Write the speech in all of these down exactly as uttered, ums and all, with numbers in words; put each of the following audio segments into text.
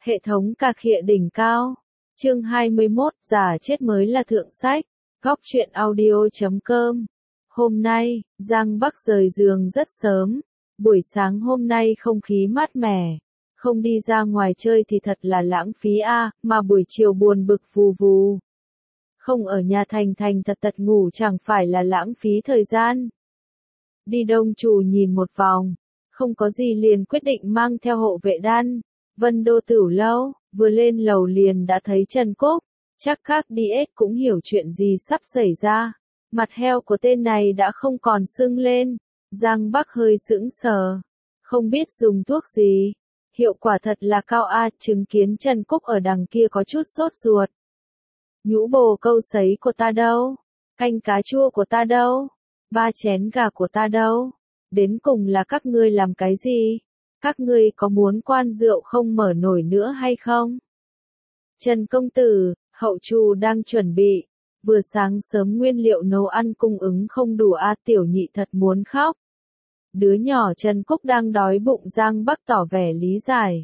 Hệ thống cà khịa đỉnh cao. Chương hai mươi mốt, giả chết mới là thượng sách. Góc truyện audio chấm com. Hôm nay, Giang Bắc rời giường rất sớm. Buổi sáng hôm nay không khí mát mẻ. Không đi ra ngoài chơi thì thật là lãng phí a, mà buổi chiều buồn bực vù vù. Không ở nhà thành thành thật thật ngủ chẳng phải là lãng phí thời gian. Đi Đông Trù nhìn một vòng, không có gì liền quyết định mang theo hộ vệ đan. Vân Đô Tửu Lâu, vừa lên lầu liền đã thấy Trần Cúc, chắc các đi ét cũng hiểu chuyện gì sắp xảy ra. Mặt heo của tên này đã không còn sưng lên, Giang Bắc hơi sững sờ, không biết dùng thuốc gì. Hiệu quả thật là cao a, chứng kiến Trần Cúc ở đằng kia có chút sốt ruột. Nhũ bồ câu sấy của ta đâu? Canh cá chua của ta đâu? Ba chén gà của ta đâu? Đến cùng là các ngươi làm cái gì? Các ngươi có muốn quan rượu không mở nổi nữa hay không? Trần công tử, hậu trù đang chuẩn bị. Vừa sáng sớm nguyên liệu nấu ăn cung ứng không đủ a, tiểu nhị thật muốn khóc. Đứa nhỏ Trần Cúc đang đói bụng, Giang Bắc tỏ vẻ lý giải.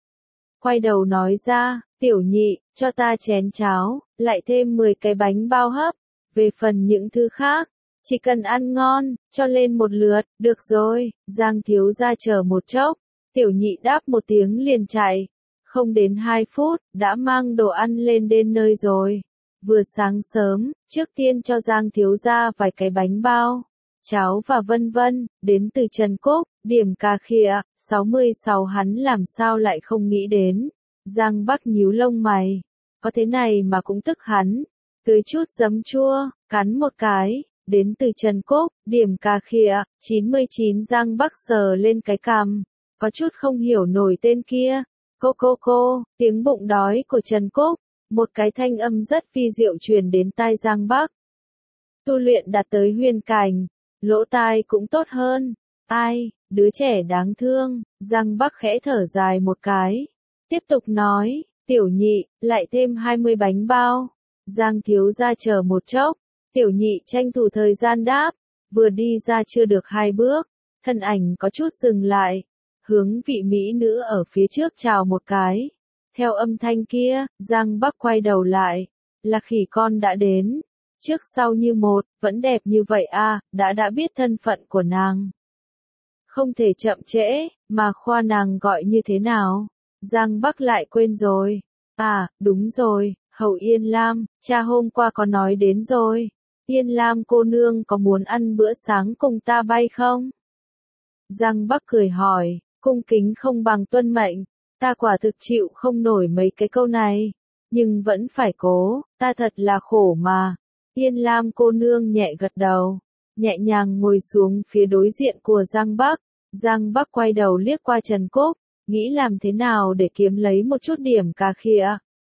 Quay đầu nói ra, tiểu nhị, cho ta chén cháo, lại thêm mười cái bánh bao hấp. Về phần những thứ khác, chỉ cần ăn ngon, cho lên một lượt, được rồi. Giang thiếu gia chờ một chốc, tiểu nhị đáp một tiếng liền chạy. Không đến hai phút, đã mang đồ ăn lên đến nơi rồi. Vừa sáng sớm, trước tiên cho Giang thiếu gia vài cái bánh bao, cháo và vân vân, đến từ Trần Cúc, điểm cà khịa, sáu mươi sáu hắn làm sao lại không nghĩ đến. Giang Bắc nhíu lông mày, có thế này mà cũng tức hắn, tưới chút giấm chua, cắn một cái, đến từ Trần Cúc, điểm cà khịa, chín mươi chín. Giang Bắc sờ lên cái cằm, có chút không hiểu nổi tên kia. Cô cô cô, tiếng bụng đói của Trần Cúc, một cái thanh âm rất vi diệu truyền đến tai Giang Bắc. Tu luyện đạt tới huyền cảnh, lỗ tai cũng tốt hơn. Ai, đứa trẻ đáng thương. Giang Bắc khẽ thở dài một cái, tiếp tục nói, tiểu nhị, lại thêm hai mươi bánh bao. Giang thiếu gia chờ một chốc, tiểu nhị tranh thủ thời gian đáp, vừa đi ra chưa được hai bước, thân ảnh có chút dừng lại, hướng vị mỹ nữ ở phía trước chào một cái. Theo âm thanh kia, Giang Bắc quay đầu lại, là khỉ con đã đến, trước sau như một, vẫn đẹp như vậy a, đã đã biết thân phận của nàng. Không thể chậm trễ, mà khoa nàng gọi như thế nào? Giang Bắc lại quên rồi. À, đúng rồi, Hậu Yên Lam, cha hôm qua có nói đến rồi. Yên Lam cô nương có muốn ăn bữa sáng cùng ta bay không? Giang Bắc cười hỏi, cung kính không bằng tuân mệnh, ta quả thực chịu không nổi mấy cái câu này, nhưng vẫn phải cố, ta thật là khổ mà. Yên Lam cô nương nhẹ gật đầu, nhẹ nhàng ngồi xuống phía đối diện của Giang Bắc. Giang Bắc quay đầu liếc qua Trần Cúc, nghĩ làm thế nào để kiếm lấy một chút điểm cà khịa.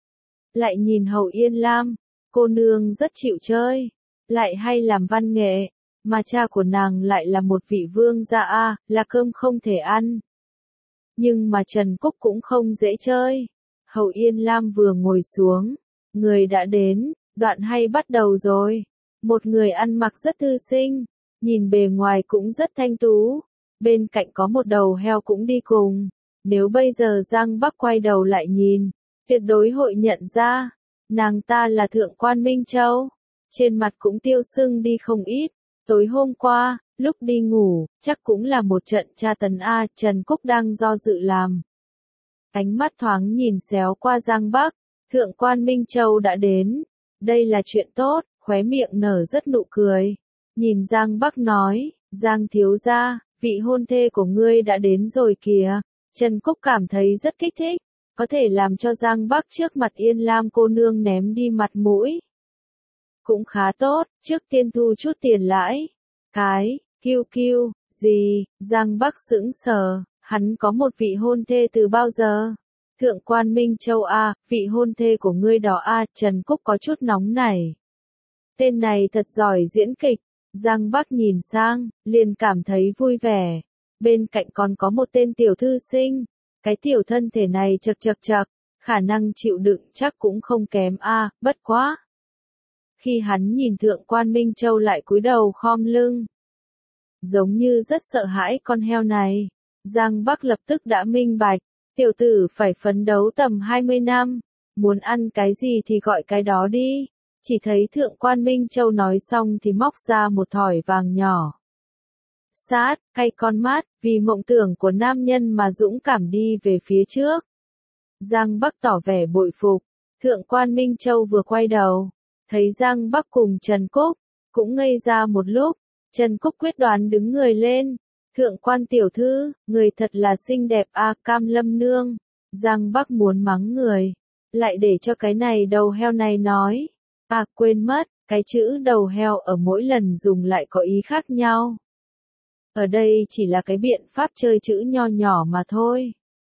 Lại nhìn Hậu Yên Lam, cô nương rất chịu chơi, lại hay làm văn nghệ, mà cha của nàng lại là một vị vương gia a, là cơm không thể ăn. Nhưng mà Trần Cúc cũng không dễ chơi. Hậu Yên Lam vừa ngồi xuống, người đã đến, đoạn hay bắt đầu rồi. Một người ăn mặc rất thư sinh, nhìn bề ngoài cũng rất thanh tú, bên cạnh có một đầu heo cũng đi cùng. Nếu bây giờ Giang Bắc quay đầu lại nhìn, tuyệt đối hội nhận ra, nàng ta là Thượng quan Minh Châu. Trên mặt cũng tiêu sưng đi không ít, tối hôm qua, lúc đi ngủ, chắc cũng là một trận tra tấn a. Trần Cúc đang do dự làm. Ánh mắt thoáng nhìn xéo qua Giang Bắc, Thượng quan Minh Châu đã đến, đây là chuyện tốt, khóe miệng nở rất nụ cười. Nhìn Giang Bắc nói, Giang thiếu gia, vị hôn thê của ngươi đã đến rồi kìa. Trần Cúc cảm thấy rất kích thích, có thể làm cho Giang Bắc trước mặt Yên Lam cô nương ném đi mặt mũi. Cũng khá tốt, trước tiên thu chút tiền lãi. Cái, kiêu kiêu, gì, Giang Bắc sững sờ, hắn có một vị hôn thê từ bao giờ? Thượng quan Minh Châu a, vị hôn thê của ngươi đó a. Trần Cúc có chút nóng nảy. Tên này thật giỏi diễn kịch. Giang Bắc nhìn sang, liền cảm thấy vui vẻ. Bên cạnh còn có một tên tiểu thư sinh, cái tiểu thân thể này chật chật chật, khả năng chịu đựng chắc cũng không kém a, bất quá. Khi hắn nhìn Thượng quan Minh Châu lại cúi đầu khom lưng, giống như rất sợ hãi con heo này, Giang Bắc lập tức đã minh bạch, tiểu tử phải phấn đấu tầm hai mươi năm, muốn ăn cái gì thì gọi cái đó đi. Chỉ thấy Thượng quan Minh Châu nói xong thì móc ra một thỏi vàng nhỏ. Sát, cay con mắt, vì mộng tưởng của nam nhân mà dũng cảm đi về phía trước. Giang Bắc tỏ vẻ bội phục, Thượng quan Minh Châu vừa quay đầu, thấy Giang Bắc cùng Trần Cúc, cũng ngây ra một lúc, Trần Cúc quyết đoán đứng người lên, Thượng quan tiểu thư, người thật là xinh đẹp a, Cam Lâm nương. Giang Bắc muốn mắng người, lại để cho cái này đầu heo này nói, à quên mất, cái chữ đầu heo ở mỗi lần dùng lại có ý khác nhau. Ở đây chỉ là cái biện pháp chơi chữ nho nhỏ mà thôi.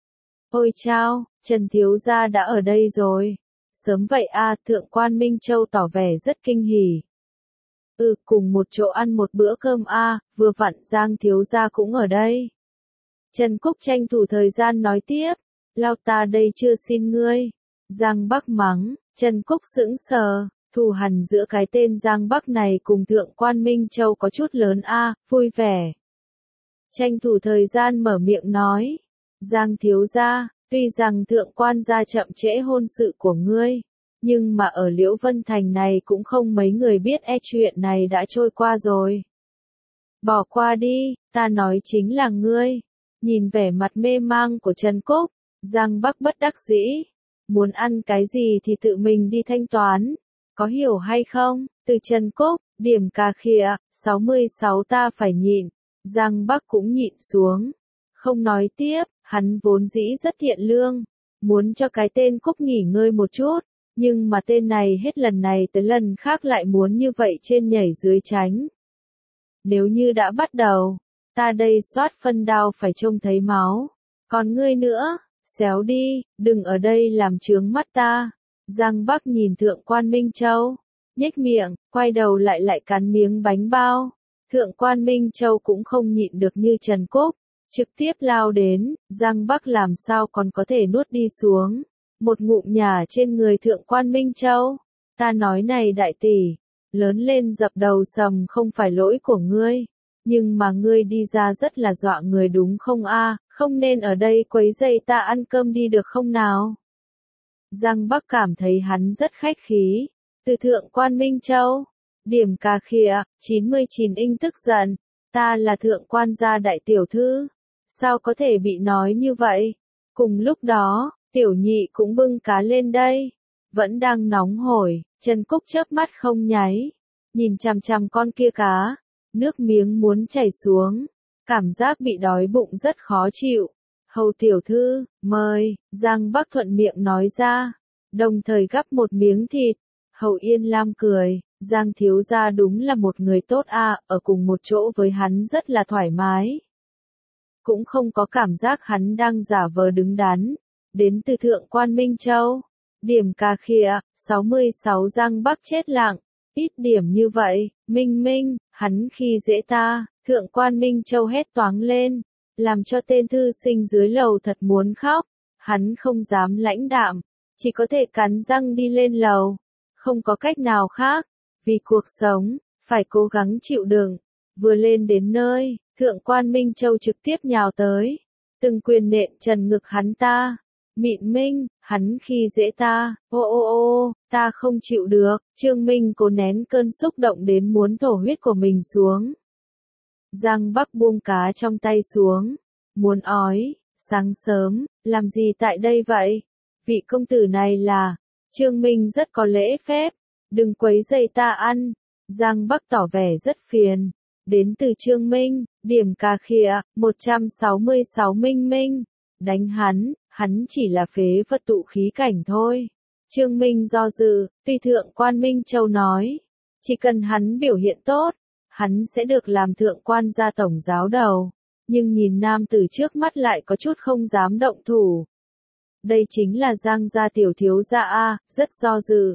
Ôi chao, Trần thiếu gia đã ở đây rồi. Sớm vậy a, Thượng quan Minh Châu tỏ vẻ rất kinh hỉ. Ừ, cùng một chỗ ăn một bữa cơm a, vừa vặn Giang thiếu gia cũng ở đây. Trần Cúc tranh thủ thời gian nói tiếp, lao ta đây chưa xin ngươi. Giang Bắc mắng, Trần Cúc sững sờ, thù hằn giữa cái tên Giang Bắc này cùng Thượng quan Minh Châu có chút lớn a, vui vẻ. Tranh thủ thời gian mở miệng nói, Giang thiếu gia, tuy rằng Thượng quan gia chậm trễ hôn sự của ngươi, nhưng mà ở Liễu Vân Thành này cũng không mấy người biết e chuyện này đã trôi qua rồi. Bỏ qua đi, ta nói chính là ngươi. Nhìn vẻ mặt mê mang của Trần Cúc, Giang Bắc bất đắc dĩ. Muốn ăn cái gì thì tự mình đi thanh toán. Có hiểu hay không? Từ Trần Cúc, điểm cà khịa, sáu mươi sáu ta phải nhịn. Giang Bắc cũng nhịn xuống. Không nói tiếp, hắn vốn dĩ rất thiện lương. Muốn cho cái tên Cúc nghỉ ngơi một chút. Nhưng mà tên này hết lần này tới lần khác lại muốn như vậy trên nhảy dưới tránh. Nếu như đã bắt đầu, ta đây soát phân đao phải trông thấy máu. Còn ngươi nữa, xéo đi, đừng ở đây làm chướng mắt ta. Giang Bắc nhìn Thượng quan Minh Châu, nhếch miệng, quay đầu lại lại cắn miếng bánh bao. Thượng quan Minh Châu cũng không nhịn được như Trần Cúc, trực tiếp lao đến, Giang Bắc làm sao còn có thể nuốt đi xuống. Một ngụm nhả trên người Thượng quan Minh Châu. Ta nói này đại tỷ, lớn lên dập đầu sầm không phải lỗi của ngươi, nhưng mà ngươi đi ra rất là dọa người đúng không a, không nên ở đây quấy rầy ta ăn cơm đi được không nào. Giang Bắc cảm thấy hắn rất khách khí, từ Thượng quan Minh Châu, điểm cà khịa, chín mươi chín inch tức giận, ta là Thượng quan gia đại tiểu thư, sao có thể bị nói như vậy. Cùng lúc đó, tiểu nhị cũng bưng cá lên đây, vẫn đang nóng hổi, Trần Cúc chớp mắt không nháy, nhìn chằm chằm con kia cá, nước miếng muốn chảy xuống, cảm giác bị đói bụng rất khó chịu. Hầu tiểu thư, mời, Giang Bắc thuận miệng nói ra, đồng thời gắp một miếng thịt. Hầu Yên Lam cười, Giang thiếu gia đúng là một người tốt a, ở cùng một chỗ với hắn rất là thoải mái. Cũng không có cảm giác hắn đang giả vờ đứng đắn. Đến từ Thượng quan Minh Châu, điểm cà khịa, sáu mươi sáu. Giang Bắc chết lặng, ít điểm như vậy, Minh Minh, hắn khi dễ ta. Thượng quan Minh Châu hét toáng lên, làm cho tên thư sinh dưới lầu thật muốn khóc. Hắn không dám lãnh đạm, chỉ có thể cắn răng đi lên lầu, không có cách nào khác, vì cuộc sống, phải cố gắng chịu đựng. Vừa lên đến nơi, Thượng quan Minh Châu trực tiếp nhào tới, từng quyền nện trần ngực hắn ta. Mịn Minh, hắn khi dễ ta, ô ô ô, ta không chịu được. Trương Minh cố nén cơn xúc động đến muốn thổ huyết của mình xuống. Giang Bắc buông cá trong tay xuống, muốn ói, sáng sớm, làm gì tại đây vậy? Vị công tử này là, Trương Minh rất có lễ phép, đừng quấy rầy ta ăn. Giang Bắc tỏ vẻ rất phiền, đến từ Trương Minh, điểm cà khịa, một trăm sáu mươi sáu. Minh Minh, đánh hắn. Hắn chỉ là phế vật tụ khí cảnh thôi. Trương Minh do dự, tuy Thượng quan Minh Châu nói, chỉ cần hắn biểu hiện tốt, hắn sẽ được làm Thượng quan gia tổng giáo đầu. Nhưng nhìn nam tử trước mắt lại có chút không dám động thủ. Đây chính là Giang gia tiểu thiếu gia a, rất do dự.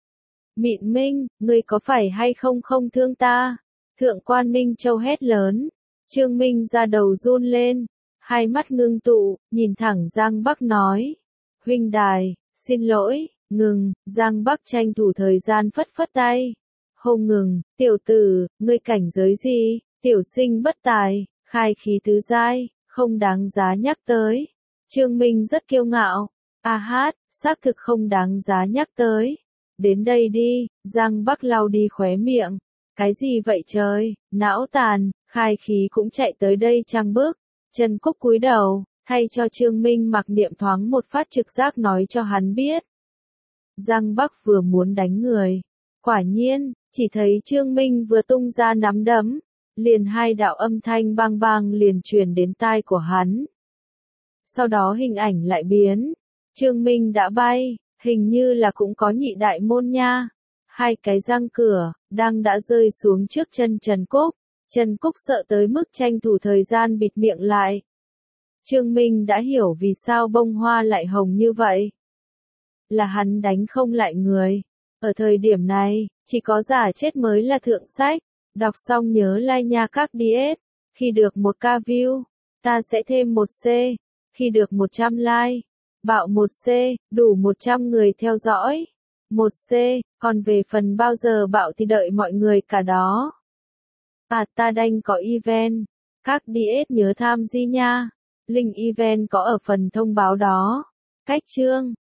Mịn Minh, ngươi có phải hay không không thương ta? Thượng quan Minh Châu hét lớn. Trương Minh ra đầu run lên. Hai mắt ngưng tụ, nhìn thẳng Giang Bắc nói. Huynh đài, xin lỗi, ngừng. Giang Bắc tranh thủ thời gian phất phất tay. Hô ngừng, tiểu tử, ngươi cảnh giới gì? Tiểu sinh bất tài, khai khí tứ giai, không đáng giá nhắc tới. Trương Minh rất kiêu ngạo. A hát, xác thực không đáng giá nhắc tới. Đến đây đi, Giang Bắc lau đi khóe miệng. Cái gì vậy trời, não tàn, khai khí cũng chạy tới đây trang bước. Trần Cúc cúi đầu, thay cho Trương Minh mặc niệm thoáng một phát trực giác nói cho hắn biết. Giang Bắc vừa muốn đánh người. Quả nhiên, chỉ thấy Trương Minh vừa tung ra nắm đấm, liền hai đạo âm thanh bang bang liền truyền đến tai của hắn. Sau đó hình ảnh lại biến, Trương Minh đã bay, hình như là cũng có nhị đại môn nha. Hai cái răng cửa, đang đã rơi xuống trước chân Trần Cúc. Trần Cúc sợ tới mức tranh thủ thời gian bịt miệng lại. Trương Minh đã hiểu vì sao bông hoa lại hồng như vậy. Là hắn đánh không lại người. Ở thời điểm này, chỉ có giả chết mới là thượng sách. Đọc xong nhớ like nha các điếc. Khi được một k view, ta sẽ thêm một c. Khi được một trăm like, bạo một c, đủ một trăm người theo dõi. một c, còn về phần bao giờ bạo thì đợi mọi người cả đó. À ta đanh có event. Các điếc nhớ tham gia nha. Link event có ở phần thông báo đó. Cách chương